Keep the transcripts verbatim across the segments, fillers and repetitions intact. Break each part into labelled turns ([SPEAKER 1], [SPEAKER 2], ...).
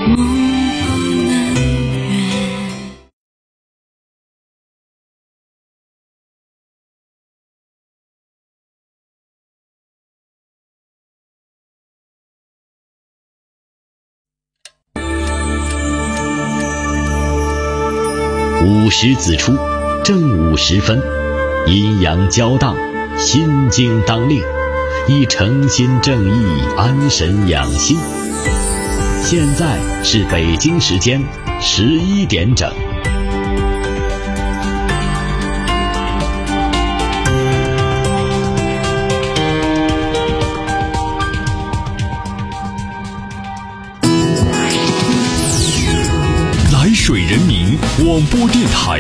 [SPEAKER 1] 午时子出，正午时分，阴阳交荡，心经当令，以诚心正意安神养心。现在是北京时间十一点整。
[SPEAKER 2] 来水人民广播电台，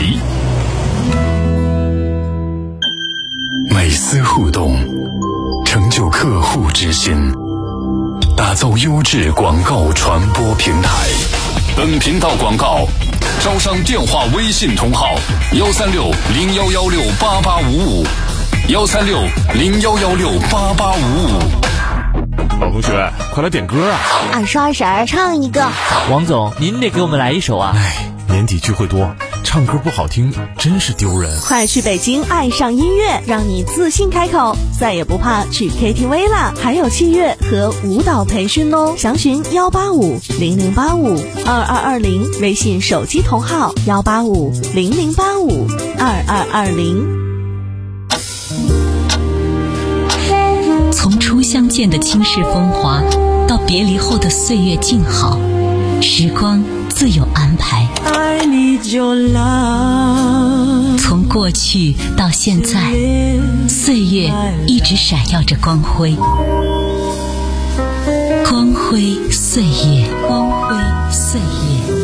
[SPEAKER 3] 每丝互动，成就客户之心，打造优质广告传播平台。本频道广告招商电话微信通号幺三六零幺幺六八八五五幺三六零幺幺六八八五五。
[SPEAKER 4] 老同学，快来点歌啊！
[SPEAKER 5] 二叔二婶唱一个。
[SPEAKER 6] 王总，您得给我们来一首啊！
[SPEAKER 4] 哎，年底聚会多，唱歌不好听真是丢人。
[SPEAKER 7] 快去北京爱上音乐，让你自信开口，再也不怕去 K T V 啦！还有器乐和舞蹈培训哦，详询幺八五零零八五二二二零，微信手机同号幺八五零零八五二二二零。
[SPEAKER 8] 从初相见的倾世风华，到别离后的岁月静好，时光自有安排。从过去到现在，岁月一直闪耀着光辉，光辉岁月，光辉岁月。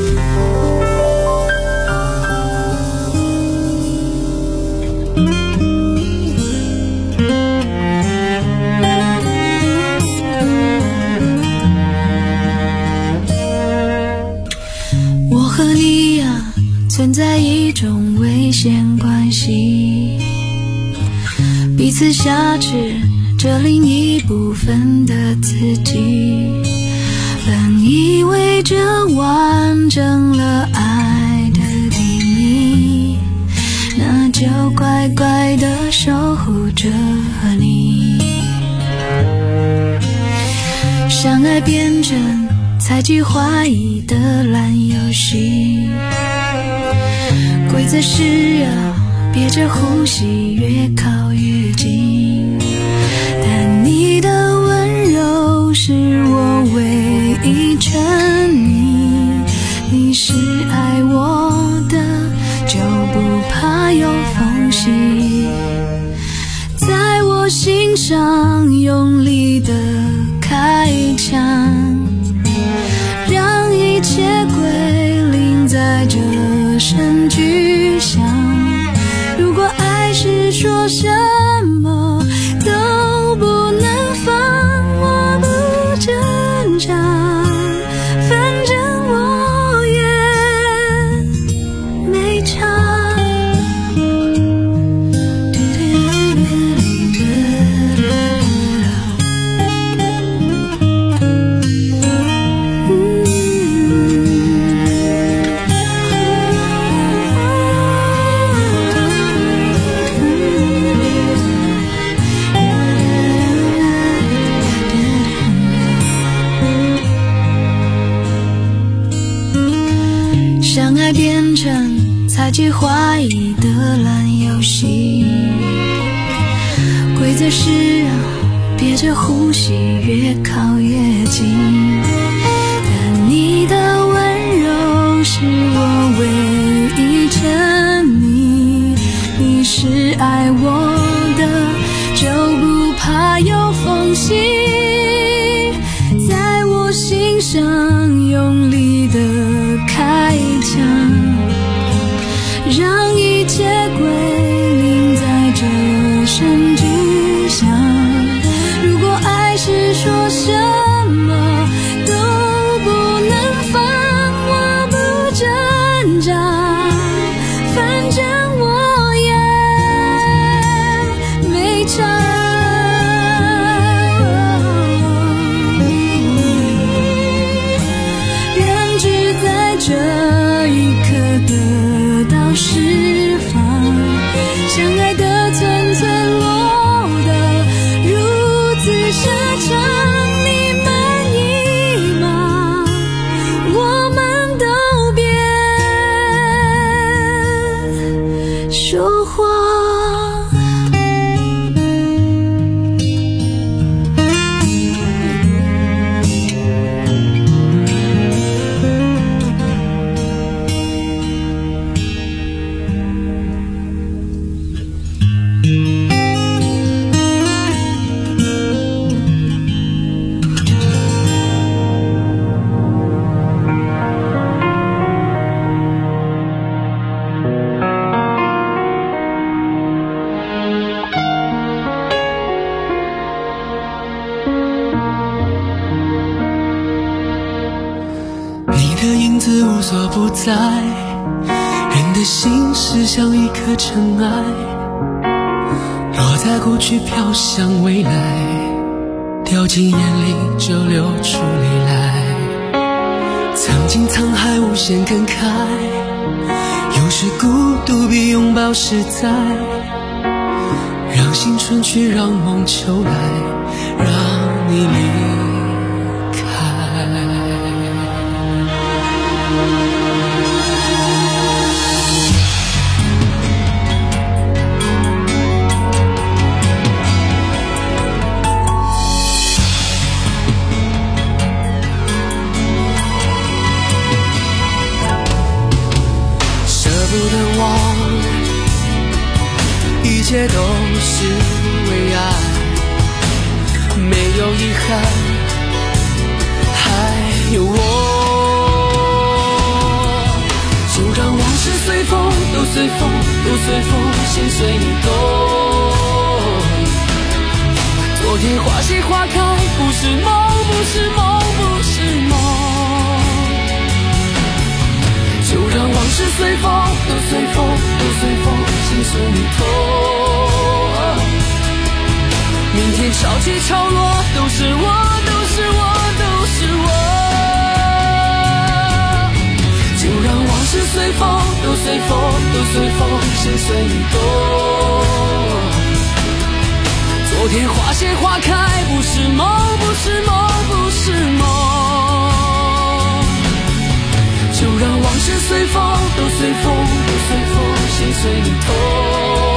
[SPEAKER 9] 存在一种危险关系，彼此挟持着另一部分的自己，本以为这完整了爱的定义，那就乖乖地守护着你。相爱变成猜忌怀疑的烂游戏，规则是要憋着呼吸越靠越近，但你的温柔是我唯一沉溺，你是爱我的就不怕有缝隙，在我心上用力的开枪，让一切归零在这声巨响。如果爱是说什么都不能放，我不挣扎，反正我也没差。相爱变成猜忌怀疑的烂游戏，规则是要憋着呼吸越靠越近，但你的温柔是我唯一沉溺，你是爱我的就不怕有缝隙，在我心上用力的开枪，让一切归零在这声巨响。如果爱是说什么都不能放，我不挣扎，反正我也没差。让这一刻得到释放，相爱的寸寸落得如此奢侈。
[SPEAKER 10] 不在，人的心是像一颗尘埃，落在过去飘向未来，掉进眼里就流出泪来。曾经沧海无限感慨，有时孤独比拥抱实在，让青春去，让梦秋来，让你离开。一切都是为爱，没有遗憾，还有我。就让往事随风，都随风，都随风，心随你动。昨天花谢花开，不是梦，不是梦，不是梦。就让往事随风，都随风，都随风，心随你痛。明天潮起潮落，都是我，都是我，都是我。就让往事随风，都随风，都随风，心随你动。昨天花谢花开，不是梦，不是梦，不是梦。就让往事随风，都随风，都随风，心随你痛。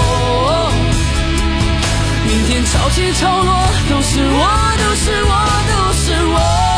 [SPEAKER 10] 明天潮起潮落，都是我，都是我，都是我。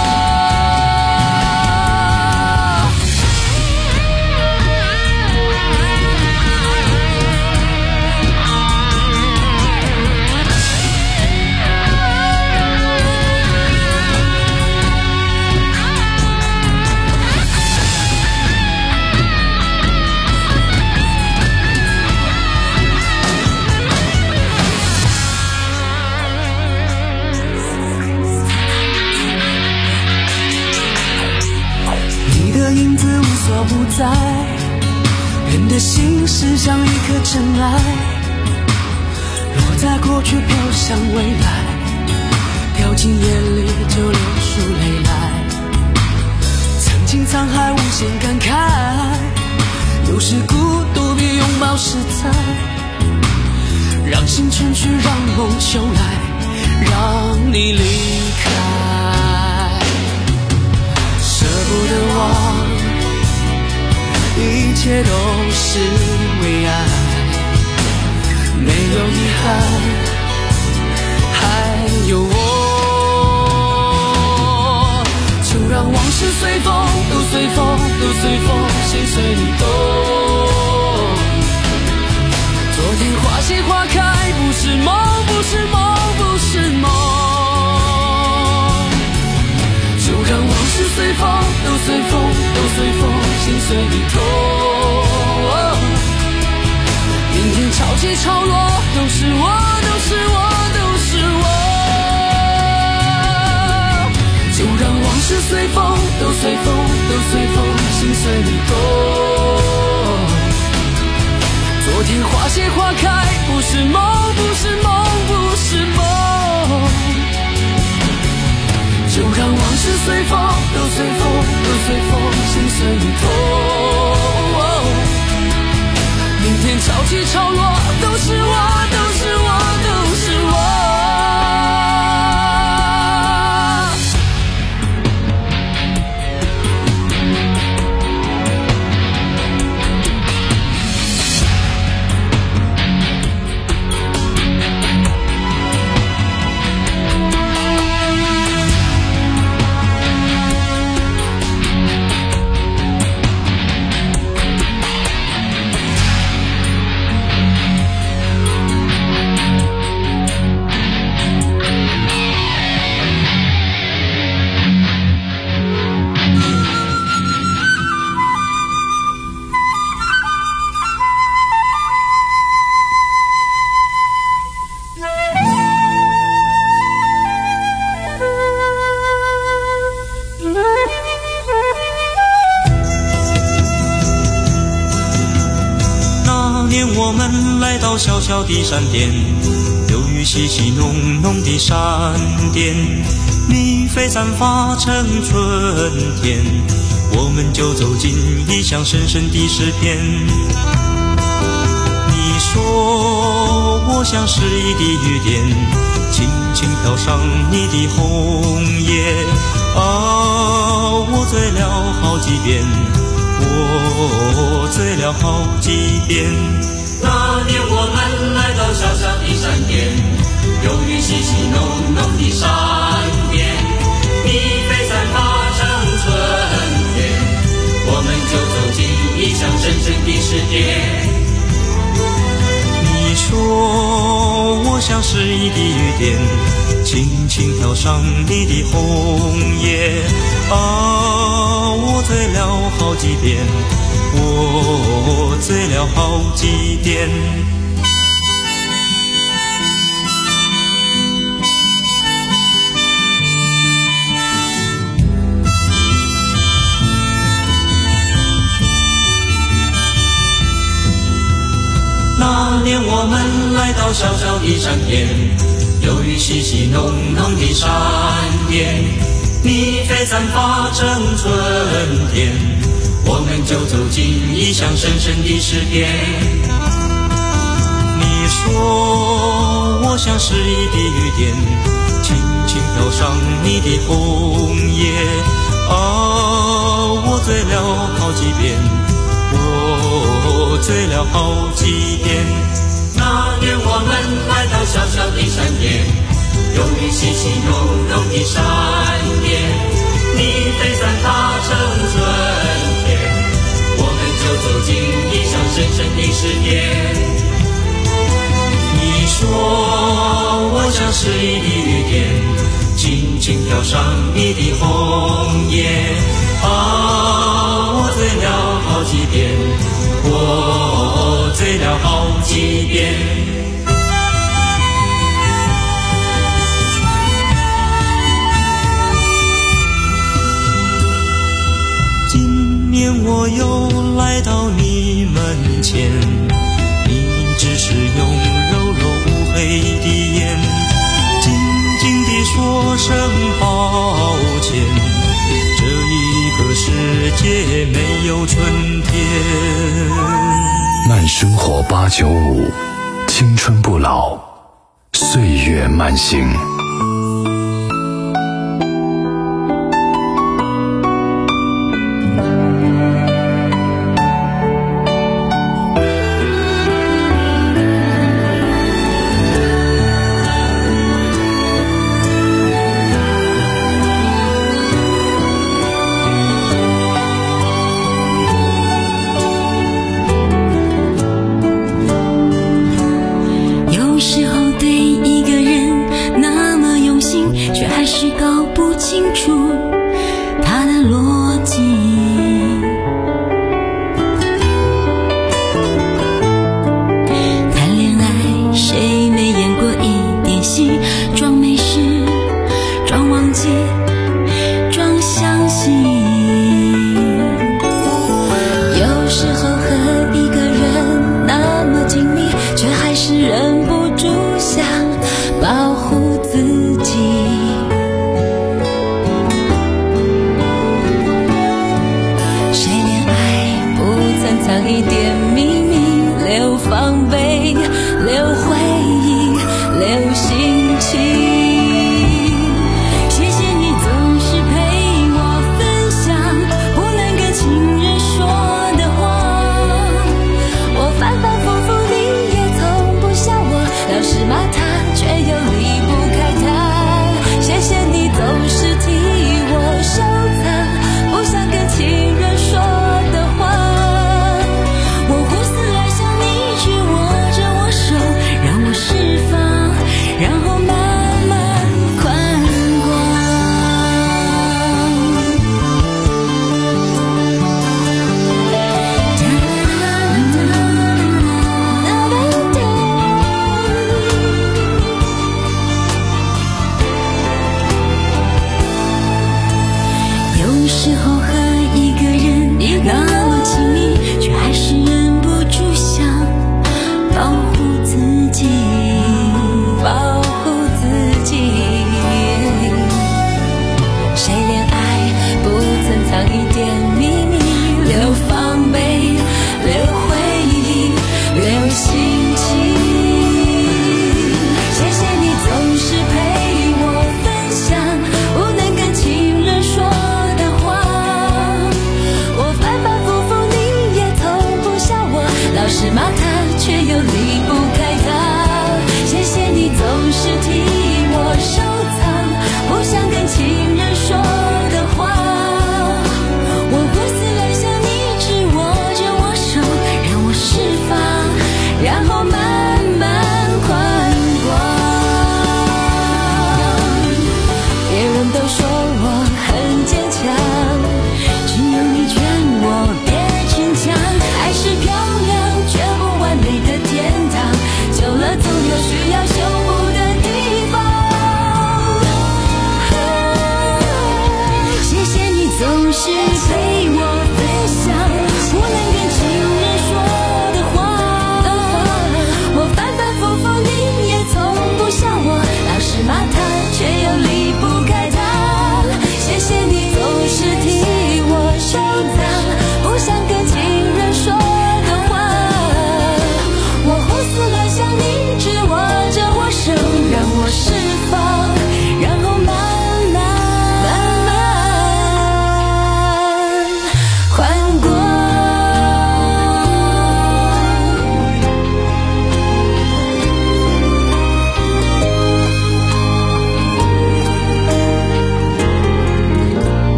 [SPEAKER 10] 不在，人的心是像一颗尘埃，落在过去飘向未来，掉进眼里就流出泪来。曾经沧海无限感慨，有时孤独比拥抱实在，让青春去，让梦秋来，让你离开。舍不得忘，一切都是为爱，没有遗憾，还有我。就让往事随风，都随风，都随风，心随你动。昨天花谢花开，不是梦，不是梦，不是梦。就让往事随风，都随风，都随风，心随你痛。明天潮起潮落，都是我，都是我，都是我。就让往事随风，都随风，都随风，心随你动。昨天花谢花开，不是梦，不是梦，不是梦。就让往事随风，都随风，都随风，心随挣脱。明天潮起潮落，都是我，都是我，都是我。
[SPEAKER 11] 我们来到小小的山巅，由于细细浓浓的闪电，蜜蜂散发成春天，我们就走进异乡深深的诗篇。你说我像诗意的雨点，轻轻飘上你的红叶，啊，我醉了好几遍，我醉了好几遍。那年我们来到小小的山巅，由于细细浓浓的闪电，蜜蜂散发成春天，我们就走进异乡深深的世界。你说我像诗意的雨点，轻轻飘上你的红叶，啊，我醉了好几遍，我醉了好几遍。那年我们来到小小的山巅，由于细细浓浓的闪电，蜜蜂散发成春天，我们就走进异乡深深的诗篇。你说我像诗意的雨点，轻轻飘上你的红叶，啊，我醉了好几遍，我醉了好几遍。那年我们来到小小的山巅，由于细细浓浓的闪电，蜜蜂散发成春天，我们就走进异乡深深的世界。你说我像诗意的雨点，轻轻飘上你的红叶，啊，我醉了好几遍，我醉了好几遍。今年我又来到你门前，你只是用柔柔乌黑的眼，静静地说声抱歉，这一个世界没有春天。
[SPEAKER 3] 慢生活八九五，青春不老，岁月慢行。
[SPEAKER 9] 有时候对一个人那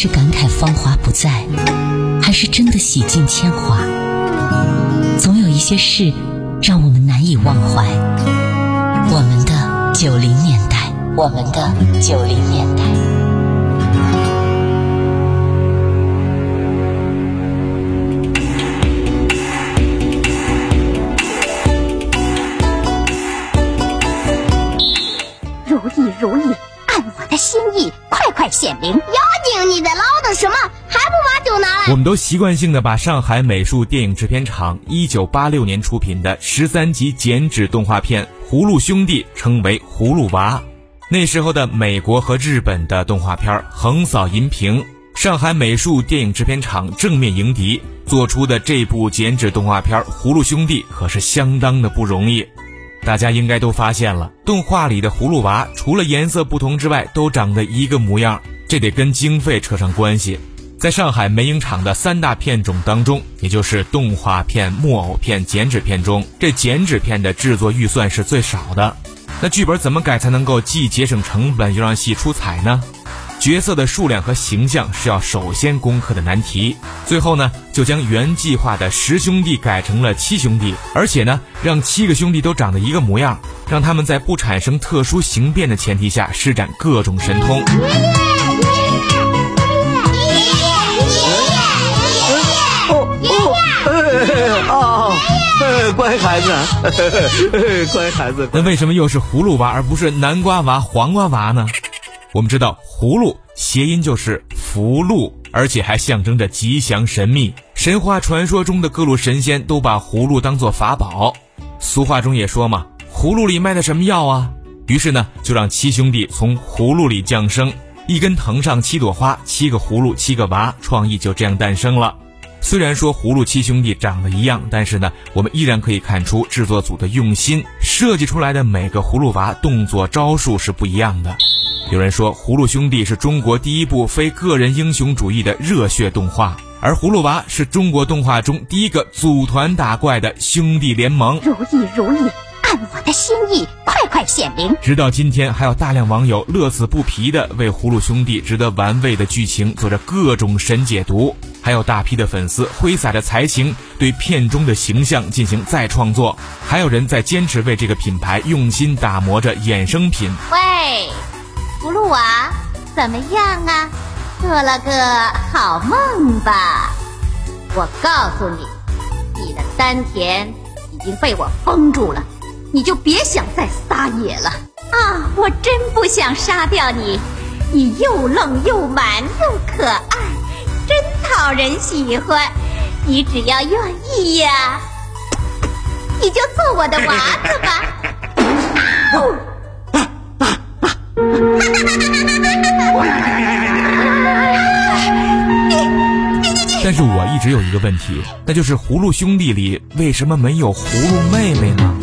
[SPEAKER 8] 是感慨芳华不再，还是真的洗尽铅华？总有一些事让我们难以忘怀。我们的九零年代，我们的九零年代。
[SPEAKER 5] 如意如意，按我的心意，快快显灵。妖精，你在唠叨什么？还不把酒拿来？
[SPEAKER 12] 我们都习惯性的把上海美术电影制片厂一九八六年出品的十三集剪纸动画片《葫芦兄弟》称为葫芦娃。那时候的美国和日本的动画片横扫银屏，上海美术电影制片厂正面迎敌，做出的这部剪纸动画片《葫芦兄弟》可是相当的不容易。大家应该都发现了，动画里的葫芦娃除了颜色不同之外，都长得一个模样，这得跟经费扯上关系。在上海美影厂的三大片种当中，也就是动画片、木偶片、剪纸片中，这剪纸片的制作预算是最少的。那剧本怎么改才能够既节省成本又让戏出彩呢？角色的数量和形象是要首先攻克的难题。最后呢，就将原计划的十兄弟改成了七兄弟，而且呢，让七个兄弟都长得一个模样，让他们在不产生特殊形变的前提下施展各种神通。
[SPEAKER 13] 哦，乖孩子，乖孩子。
[SPEAKER 12] 那为什么又是葫芦娃而不是南瓜娃、黄瓜娃呢？我们知道葫芦谐音就是福禄，而且还象征着吉祥神秘。神话传说中的各路神仙都把葫芦当作法宝。俗话中也说嘛，葫芦里卖的什么药啊？于是呢，就让七兄弟从葫芦里降生，一根藤上七朵花，七个葫芦七个娃，创意就这样诞生了。虽然说葫芦七兄弟长得一样，但是呢，我们依然可以看出制作组的用心，设计出来的每个葫芦娃动作招数是不一样的。有人说葫芦兄弟是中国第一部非个人英雄主义的热血动画，而葫芦娃是中国动画中第一个组团打怪的兄弟联盟。
[SPEAKER 5] 如意如意，按我的心意，快快显灵。
[SPEAKER 12] 直到今天，还有大量网友乐此不疲地为葫芦兄弟值得玩味的剧情做着各种神解读，还有大批的粉丝挥洒着才情对片中的形象进行再创作，还有人在坚持为这个品牌用心打磨着衍生品。
[SPEAKER 5] 喂，葫芦娃，怎么样啊？做了个好梦吧？我告诉你，你的丹田已经被我封住了，你就别想再撒野了啊！我真不想杀掉你，你又愣又蛮又可爱，真讨人喜欢。你只要愿意呀，你就做我的娃子吧。
[SPEAKER 12] 但是我一直有一个问题，那就是葫芦兄弟里为什么没有葫芦妹妹呢？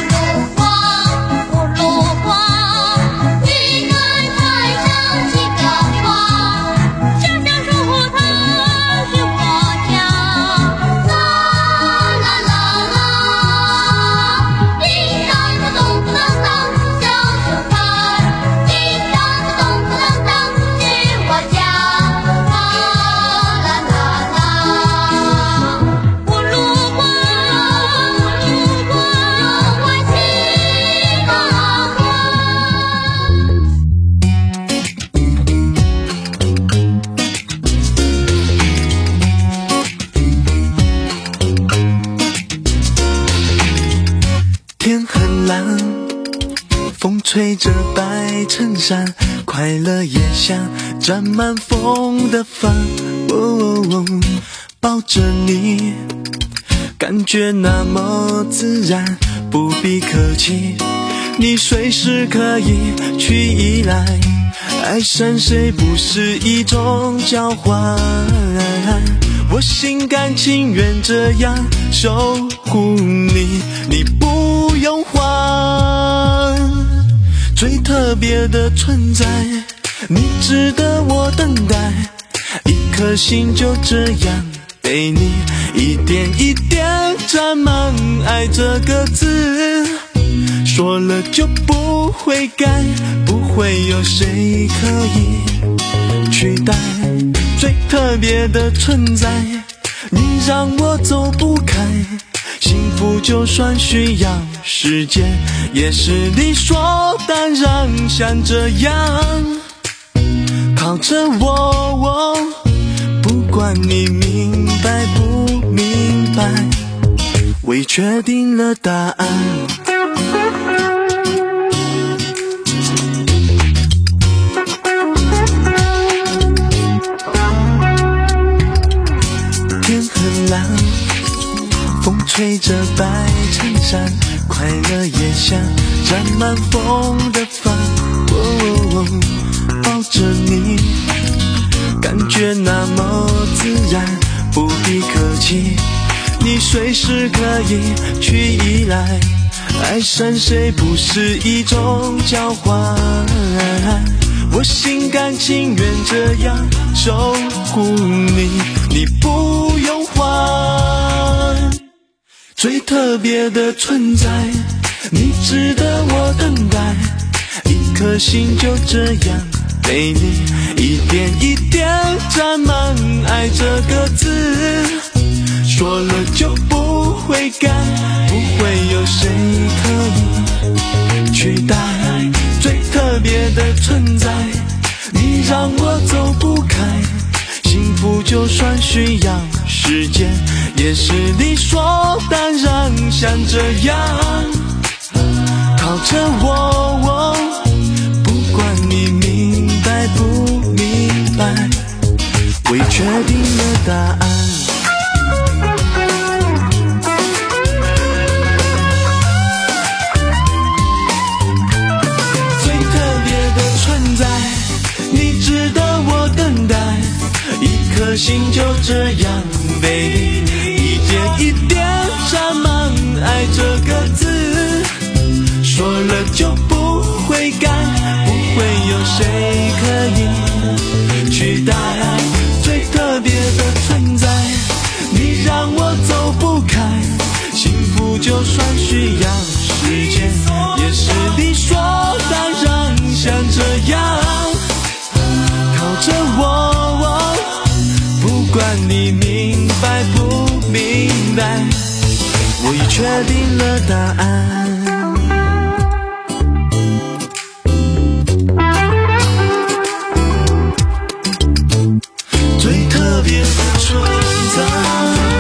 [SPEAKER 14] 吹着白衬衫，快乐也像沾满风的帆、哦哦哦、抱着你感觉那么自然，不必客气，你随时可以去依赖，爱上谁不是一种交换，我心甘情愿这样守护你，你不用还最特别的存在，你值得我等待，一颗心就这样被你一点一点沾满爱这个字，说了就不会改，不会有谁可以取代特别的存在，你让我走不开。幸福就算需要时间，也是理所当然，像这样靠着我，我不管你明白不明白，我已确定了答案。天很蓝，风吹着白衬衫，快乐也像沾满风的帆。哦哦哦，抱着你，感觉那么自然，不必客气，你随时可以去依赖。爱上谁不是一种交换，我心甘情愿这样守护你，你不用还。最特别的存在，你值得我等待，一颗心就这样被你一点一点沾满爱这个字，说了就不会改，不会有谁可以取代。最特别的存在，你让我走不开，幸福就算需要时间，也是理所当然，像这样靠着我，我不管你明白不明白，我已确定了答案。最特别的存在，你值得我等待，一颗心就这样被一点一点沾满爱这个字，说了就不会改，不会有谁可以取代。最特别的存在，你让我走不开，幸福就算需要时间，也是理所当然，像这样靠着我，我不管你明白不明白，我已确定了答案。最特别的存在，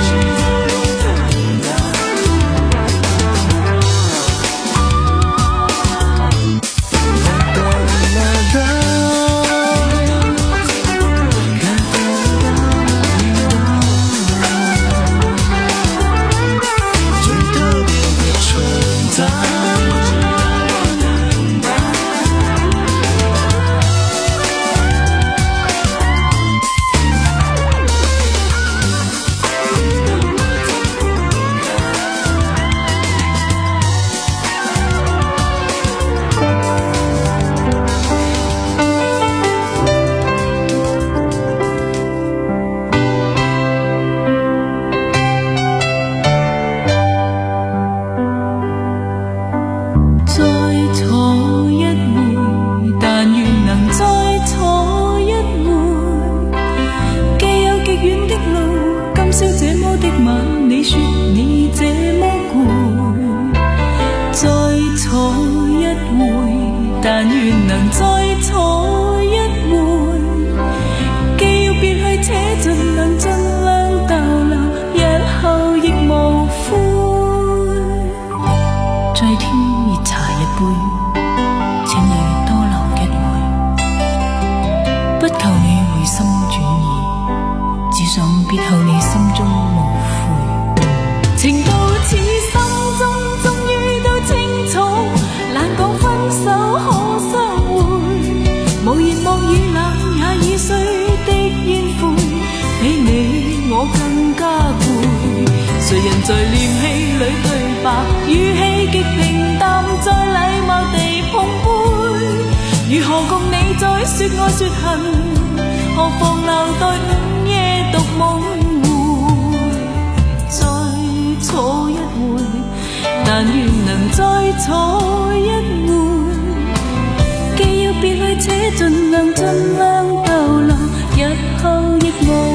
[SPEAKER 9] 但願能再坐一回，既要別去且盡量盡量逗留，日後亦無悔。再添熱茶一杯，請你多留一會，不求你回心轉意，只想別後你心中無悔。情到此心中終於都清楚，難講分手可相會，無言無語冷也已碎的煙灰，比你我更加攰。誰人在念氣裏對白，語氣極平淡，再禮貌地碰杯。如何共你再說愛說恨，何妨留待午夜獨夢回。再坐一回，但願能再坐一回，既要別去且盡量盡量逗留，日後亦無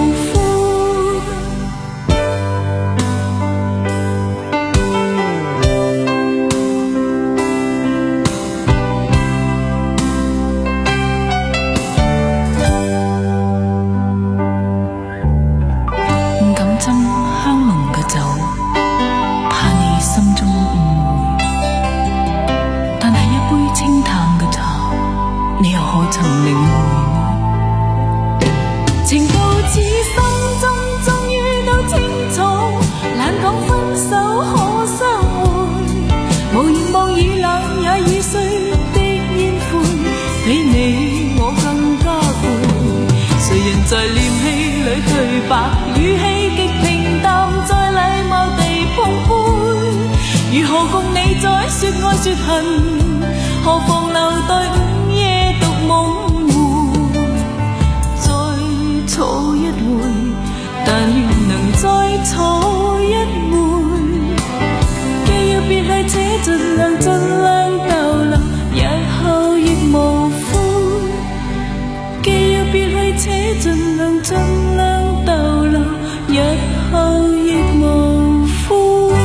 [SPEAKER 10] 曾领會。情到此心中終於都清楚，懶講分手可相會，無言望已冷也已碎的煙灰，比你我更加攰。誰人在念氣裏對白，語氣極平淡，在禮貌地碰杯。如何共你再說愛說恨，何妨留待午夜獨夢回。再錯一回，但願能再錯一回。既要別去，且盡量盡量逗留，日後亦無悔。既要別去，且盡量盡量逗留，日後亦無悔。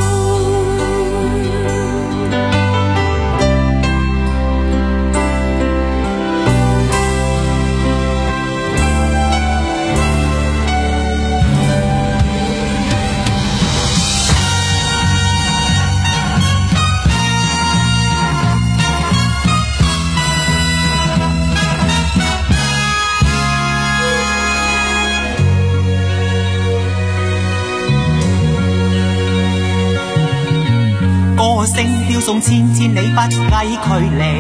[SPEAKER 15] 歌聲飄送千千里不計距離，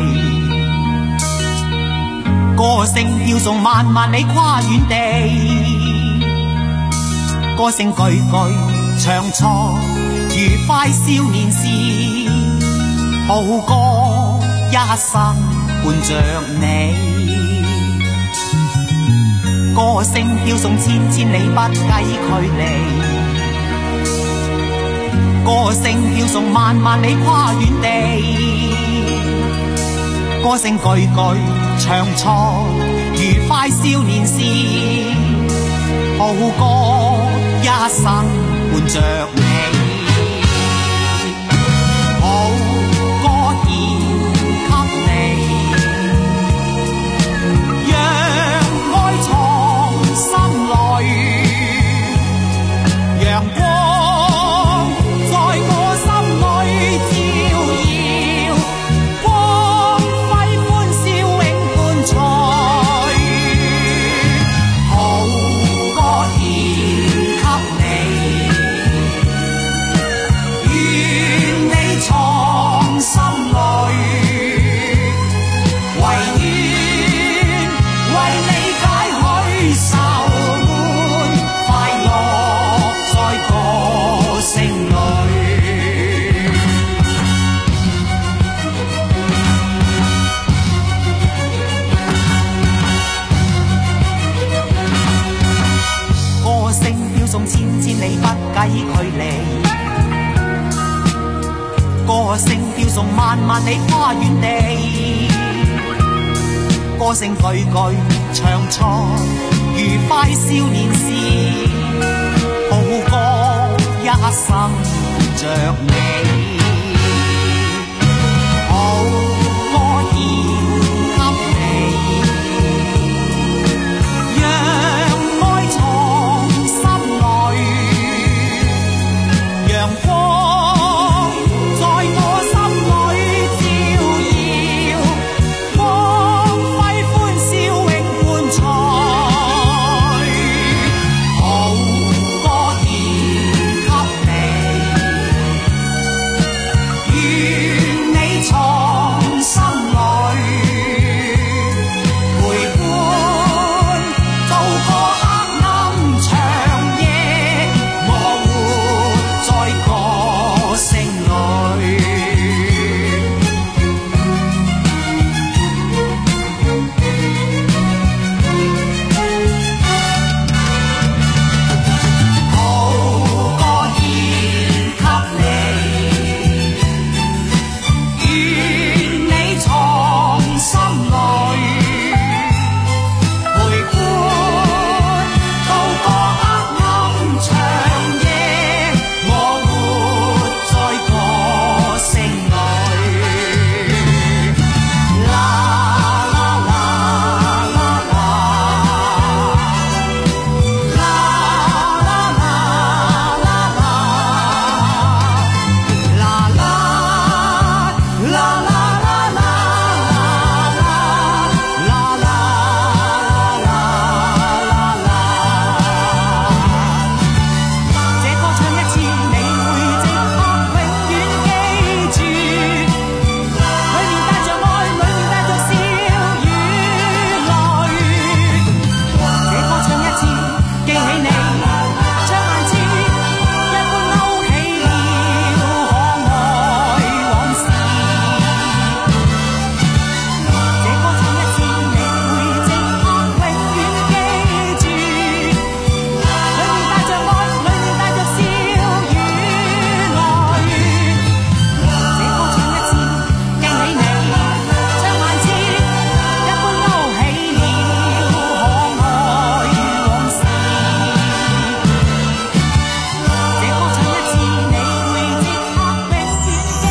[SPEAKER 15] 歌聲飄送萬萬里跨遠地，歌聲句句唱錯愉快少年時，好歌一生伴着你。歌聲飄送千千里不計距離，歌聲飄送萬萬里跨遠地，歌聲句句唱錯愉快少年時，好歌一生伴着你。好歌獻給你，讓愛藏心裏，陽光在我心裏照耀，光輝歡笑永伴隨。好歌獻給你，願你藏心裏，唯願為你解許愁悶，快樂在歌聲裏。歌聲飄送千千里不計距離，歌聲飄送萬萬里跨遠地，歌聲句句唱錯愉快少年時，好歌一生着你。好歌獻給你，讓愛藏心裏，陽光在我心裏照耀，光輝歡笑永伴隨。好歌獻給你，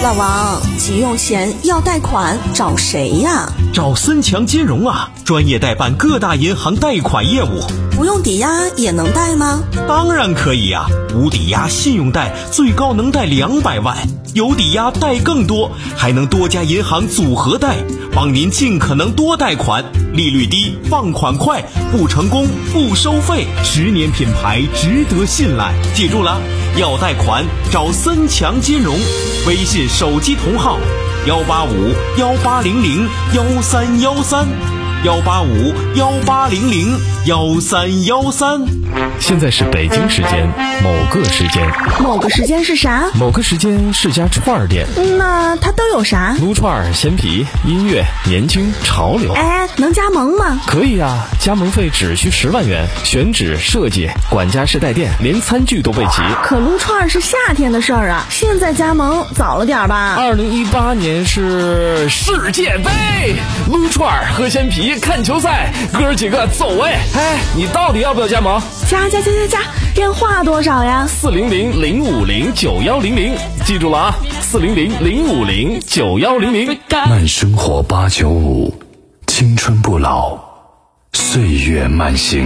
[SPEAKER 7] 老王，急用钱要贷款找谁呀？
[SPEAKER 16] 找森强金融啊，专业代办各大银行贷款业务。
[SPEAKER 7] 不用抵押也能贷吗？
[SPEAKER 16] 当然可以啊，无抵押信用贷最高能贷两百万，有抵押贷更多，还能多家银行组合贷，帮您尽可能多贷款，利率低，放款快，不成功不收费，十年品牌值得信赖。记住了，要贷款找森强金融，微信手机同号幺八五幺八零零幺三幺三。幺八五幺八零零幺三幺三。
[SPEAKER 4] 现在是北京时间某个时间，
[SPEAKER 7] 某个时间是啥？
[SPEAKER 4] 某个时间是家串儿店。
[SPEAKER 7] 那它都有啥？
[SPEAKER 4] 撸串、鲜皮、音乐、年轻、潮流。
[SPEAKER 7] 哎，能加盟吗？
[SPEAKER 4] 可以啊，加盟费只需十万元，选址、设计、管家式带电，连餐具都备齐。
[SPEAKER 7] 可撸串是夏天的事儿啊，现在加盟早了点吧？
[SPEAKER 4] 二零一八年是世界杯，撸串喝鲜皮看球赛，哥儿几个走位。哎，你到底要不要加盟？
[SPEAKER 7] 加加加加加，电话多少呀？
[SPEAKER 4] 四零零零五零九幺零零，记住了啊，四零零零五零九幺零零。
[SPEAKER 3] 慢生活八九五，青春不老，岁月慢行。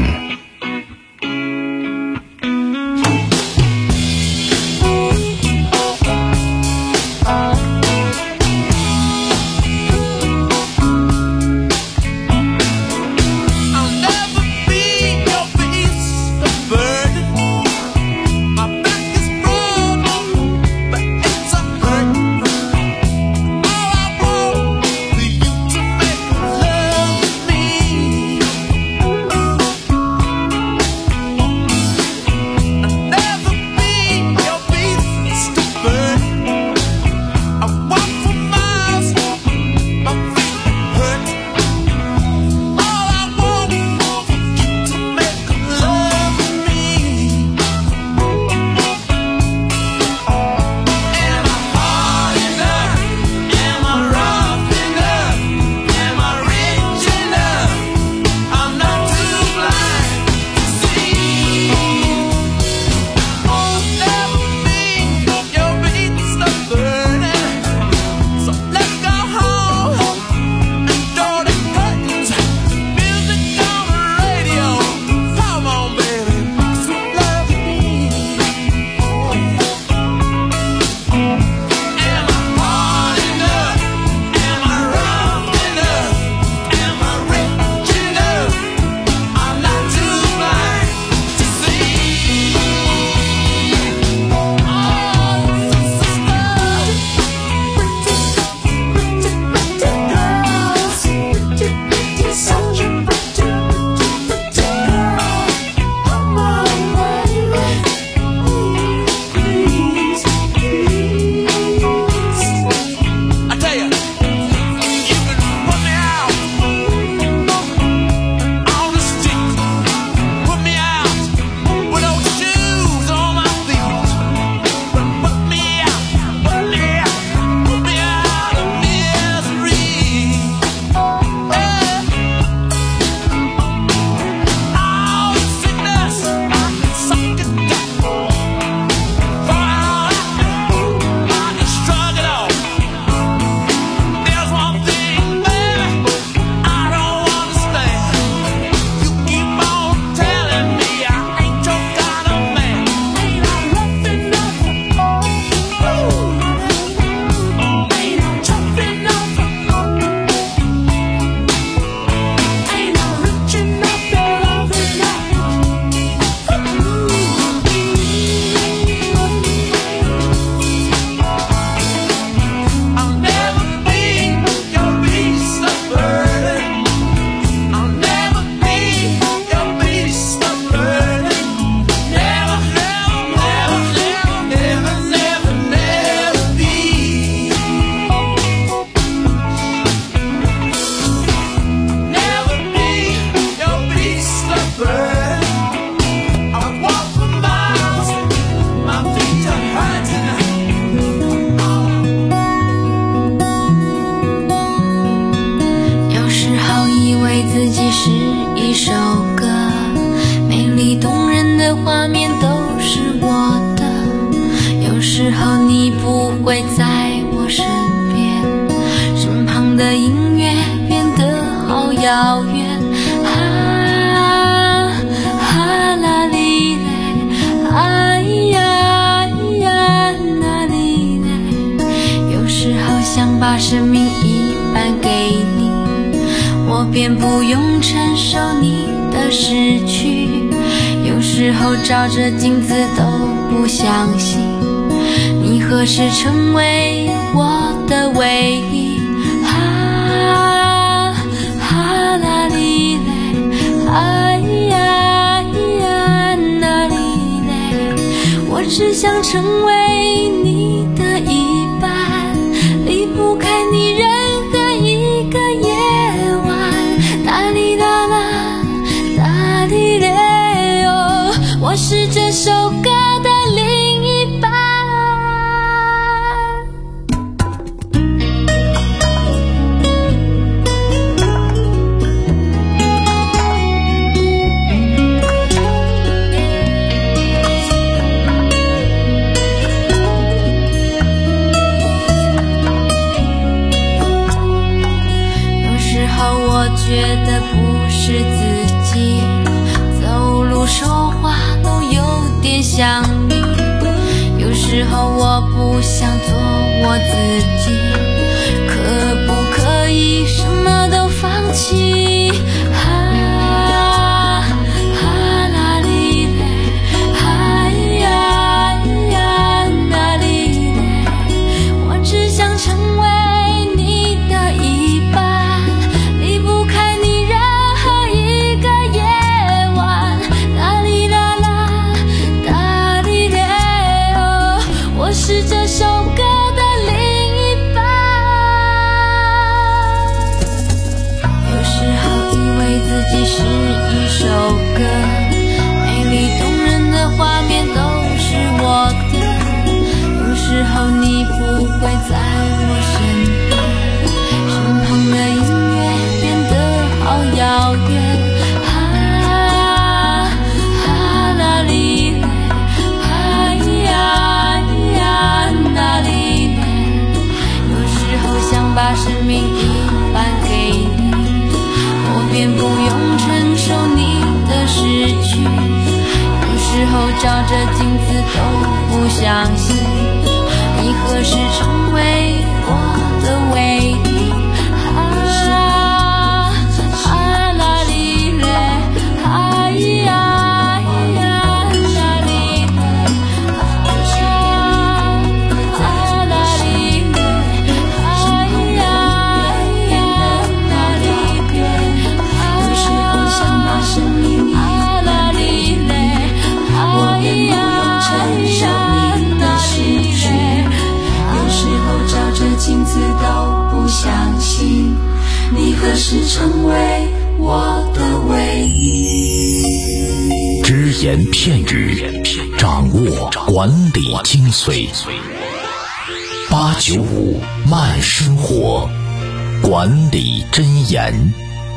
[SPEAKER 9] 遥远。啊啊啦哩嘞，哎呀呀啦哩嘞，有时候想把生命一半给你，我便不用承受你的失去。有时候照着镜子都不相信，你何时成为我的唯一。啊啊啦哩嘞，哎呀呀啦哩嘞，我只想成为你的一半，离不开你任何一个夜晚。哒哩啦啦，哒哩嘞哦，我是这首歌的另一半。我觉得不是自己，走路说话都有点像你。有时候我不想做我自己，可不可以什么都放弃？啊啊啦哩嘞，哎呀呀啦哩嘞，我只想成为你的一半。是这首歌的另一半。有时候以为自己是一首歌，美丽动人的画面都是我的。有时候你不会在我身边，身旁的音乐变得好遥远。啊啊啦哩嘞，哎呀哪里嘞？有时候想把生命一半给你，我便不用承受你的失去。有时候照着镜子都不相信，你何时成为我的唯一。啊啊啦哩嘞，哎呀呀啦哩嘞，镜子都不相信，你何时成为我的唯一。
[SPEAKER 3] 只言片语，掌握管理精髓。八九五慢生活，管理箴言。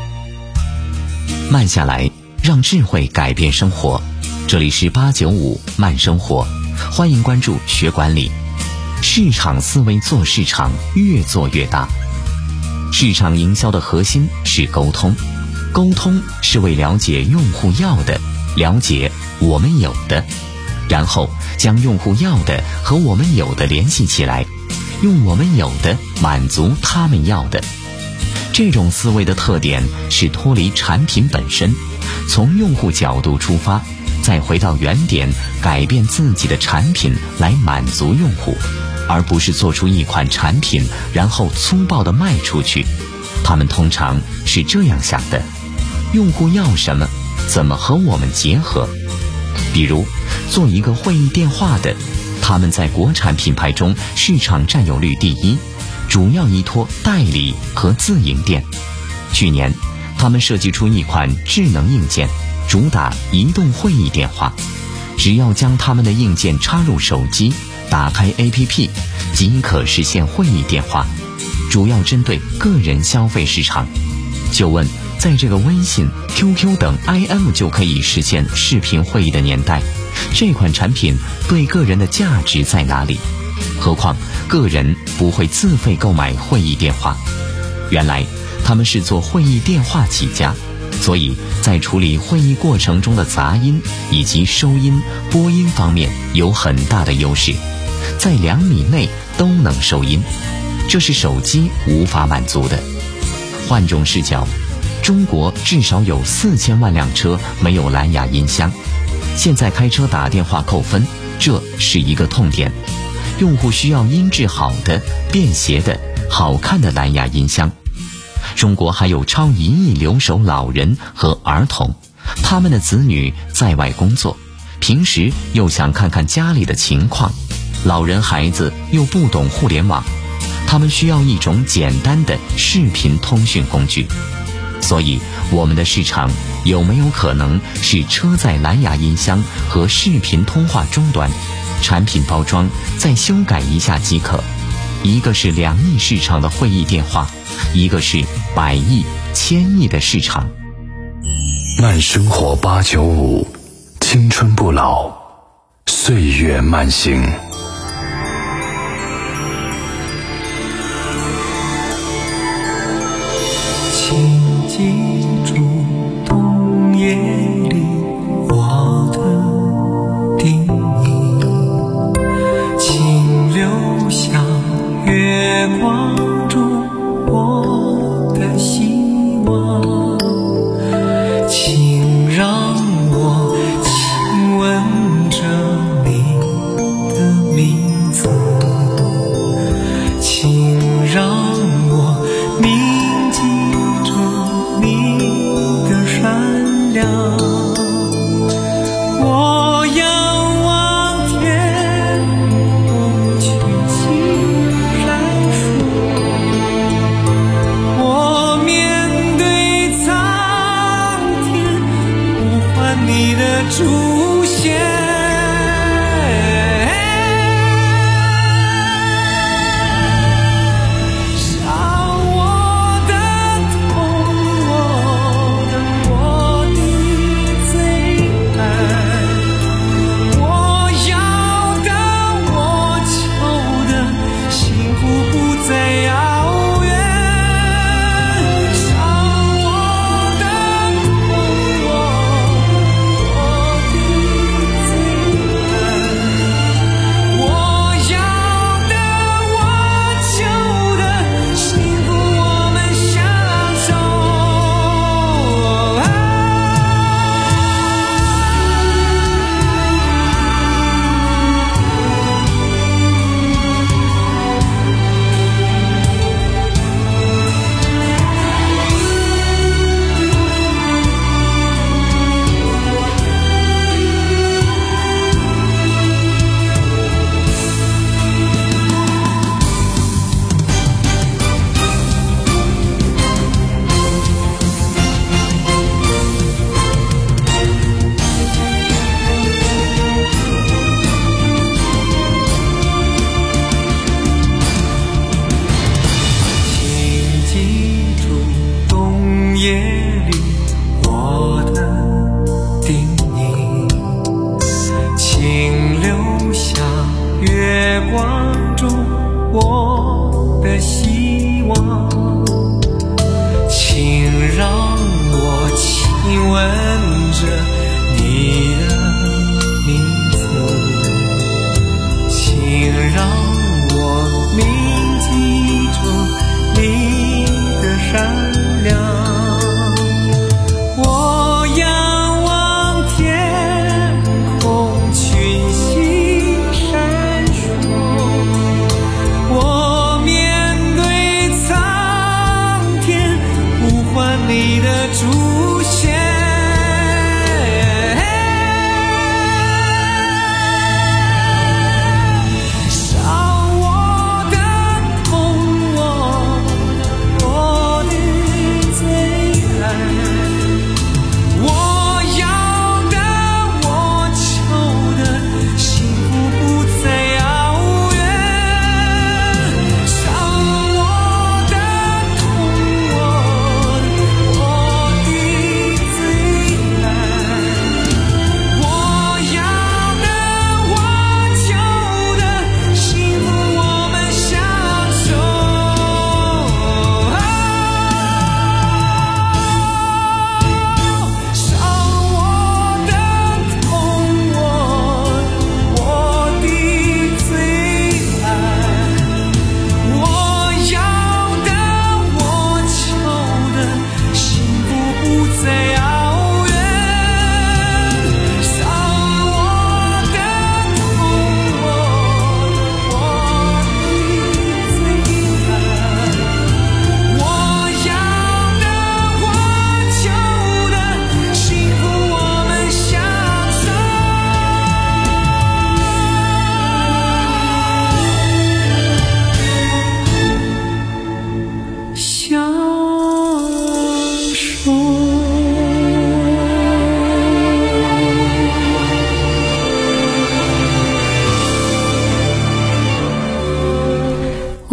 [SPEAKER 1] 慢下来，让智慧改变生活。这里是八九五慢生活，欢迎关注学管理。市场思维做市场，越做越大。市场营销的核心是沟通，沟通是为了解用户要的，了解我们有的，然后将用户要的和我们有的联系起来，用我们有的满足他们要的。这种思维的特点是脱离产品本身，从用户角度出发，再回到原点，改变自己的产品来满足用户，而不是做出一款产品然后粗暴地卖出去。他们通常是这样想的：用户要什么，怎么和我们结合。比如做一个会议电话的，他们在国产品牌中市场占有率第一，主要依托代理和自营店。去年他们设计出一款智能硬件，主打移动会议电话，只要将他们的硬件插入手机，打开 A P P 即可实现会议电话，主要针对个人消费市场。就问，在这个微信、Q Q 等 I M 就可以实现视频会议的年代，这款产品对个人的价值在哪里？何况个人不会自费购买会议电话。原来
[SPEAKER 17] 他们是做会议电话起家，所以在处理会议过程中的杂音以及收音、播音方面有很大的优势，在两米内都能收音，这是手机无法满足的。换种视角，中国至少有四千万辆车没有蓝牙音箱，现在开车打电话扣分，这是一个痛点。用户需要音质好的、便携的、好看的蓝牙音箱。中国还有超一亿留守老人和儿童，他们的子女在外工作，平时又想看看家里的情况，老人孩子又不懂互联网，他们需要一种简单的视频通讯工具。所以我们的市场有没有可能是车载蓝牙音箱和视频通话终端，产品包装再修改一下即可。一个是两亿市场的会议电话，一个是百亿、千亿的市场。
[SPEAKER 3] 慢生活八九五，青春不老，岁月慢行。
[SPEAKER 10] 请记住冬夜里我的叮咛，请留下月光中我的希望，请让我亲吻着你的名字，请让我铭记着你的善良。我仰望天空，群星闪烁，我面对苍天，呼唤你的出现。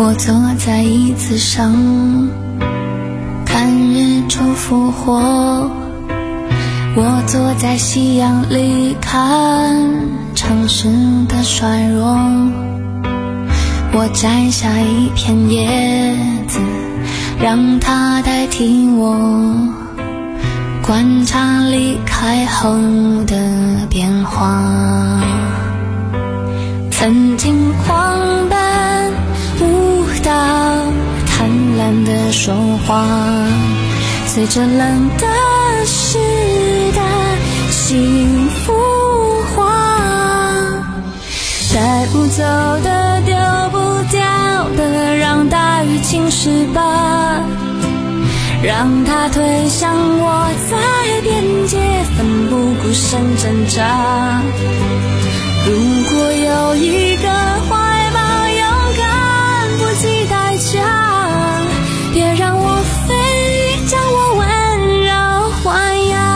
[SPEAKER 9] 我坐在椅子上看日出复活，我坐在夕阳里看城市的衰弱，我摘下一片叶子让它代替我，观察离开后的变化。曾经狂奔舞蹈，贪婪的说话，随着冷的湿的幸福化，带不走的丢不掉的，让大雨侵蚀吧，让它推向我在边界奋不顾身挣扎。如果有一个怀抱勇敢不计代价，别让我飞，将我温柔豢养。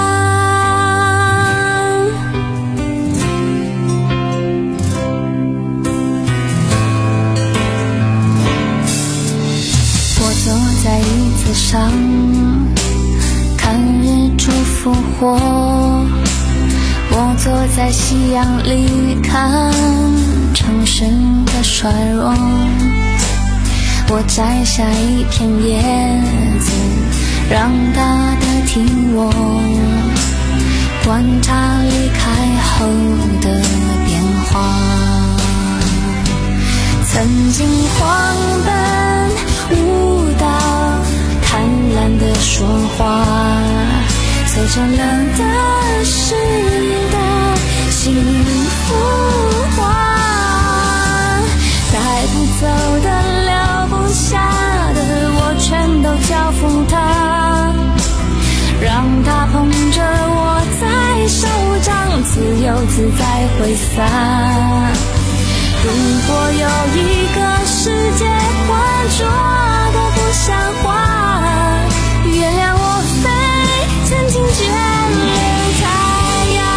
[SPEAKER 9] 我坐在椅子上看日出复活，我坐在夕阳里看城市的衰弱，我摘下一片叶子让它代替我，观察离开后的变化。曾经狂奔舞蹈，贪婪的说话，随着冷的湿的幸福化，带不走的留不下的，我全都交付他，让他捧着我在手掌，自由自在挥洒。如果有一个世界浑浊的不像话，原谅我飞，曾经眷恋太阳。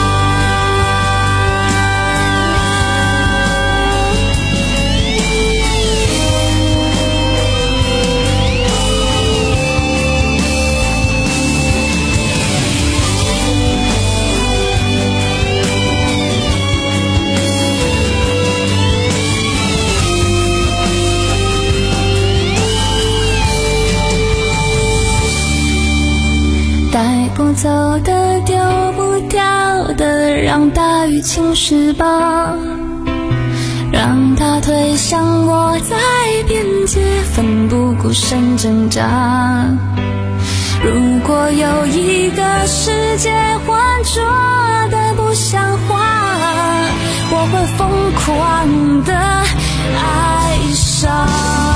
[SPEAKER 9] 带不走的丢不掉的，让大雨侵蚀吧，让它推向我在边界奋不顾身挣扎。如果有一个世界浑浊的不像话，我会疯狂的爱上。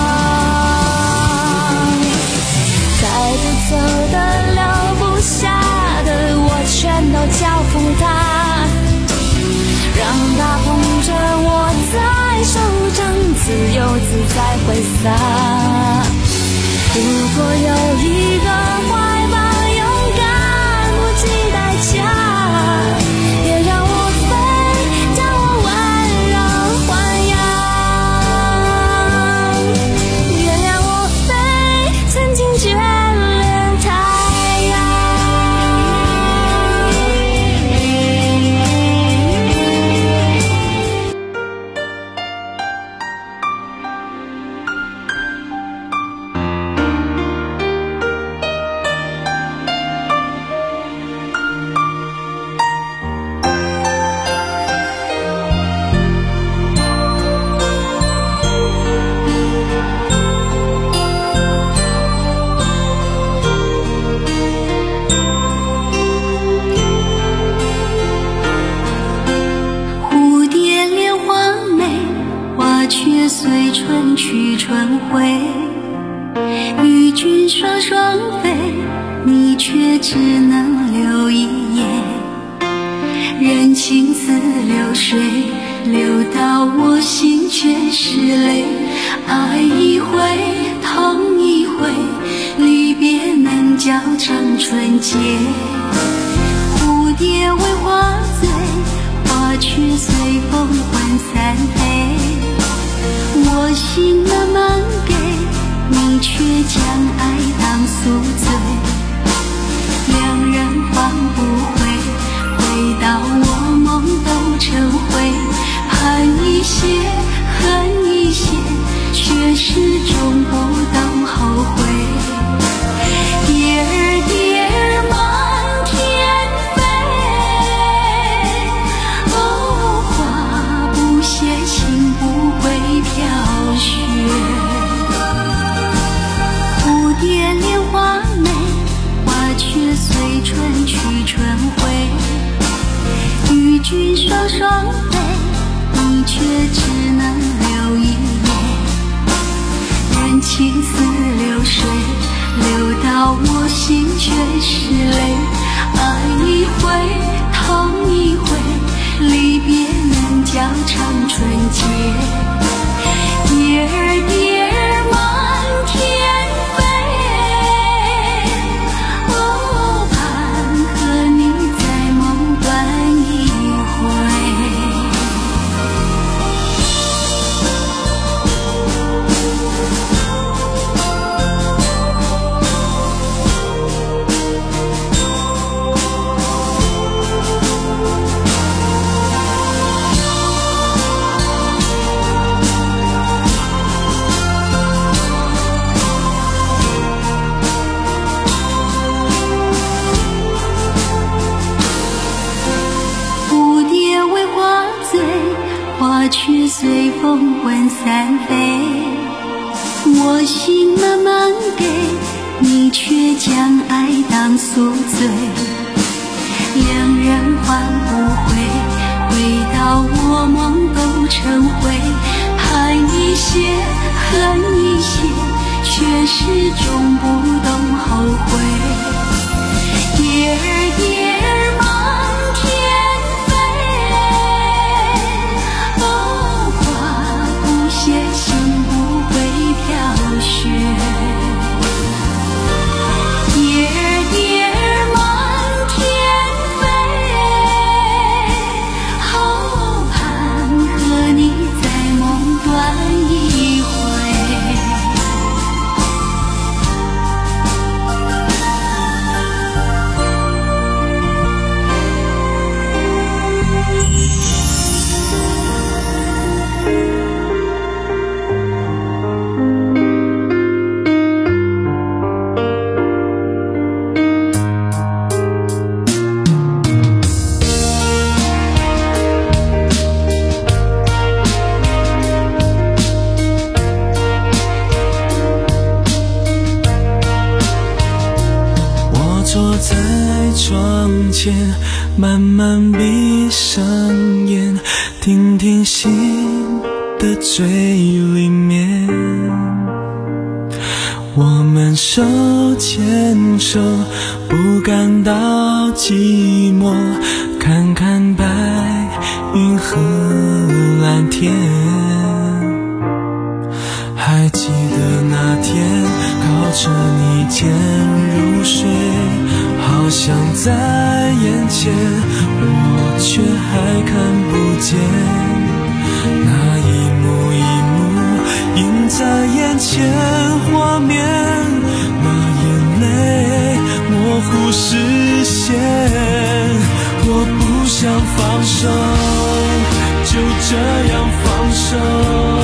[SPEAKER 9] 带不走的留不下的，我全都交付他，让他捧着我在手掌，自由自在挥洒。如果有一个怀抱勇敢不计代价，别让我飞，将我温柔豢养。原谅我飞，曾经眷恋太阳。
[SPEAKER 18] 随春去春回，与君双双飞，你却只能留一夜。任情似流水，流到我心却是泪。爱一回，痛一回，离别能教成纯洁。蝴蝶为花醉，花却随风魂散飞。我我心慢慢给，你却将爱当宿醉。两人换不回，回到我梦都成灰。盼一些，恨一些，却始终不懂后悔。蝶儿蝶儿满天飞，哦，花不谢，情不会飘雪。蝴蝶恋花美，花却随春去春回。与君双双飞，你却只能留一眼。人情似流水，流到我心却是泪。爱一回，痛一回，离别能叫长春节。蝶儿蝶儿满天飞，哦，盼和你在梦断一却随风魂散飞。我心慢慢给，你却将爱当宿醉。两人换不回，回到我梦都成灰。盼一些，恨一些，却始终不懂后悔。蝶儿蝶儿满天飞，哦，花不谢，心不会飘雪。蝶儿蝶儿满天飞，好盼和你在梦断一回。
[SPEAKER 14] 坐在窗前，慢慢闭上眼，听听心的最里面。我们手牵手，不感到寂寞，看看白云和蓝天。还记得那天靠着你肩入睡，好像在眼前，我却还看不见。那一幕一幕映在眼前画面，那眼泪模糊视线。我不想放手，就这样放手。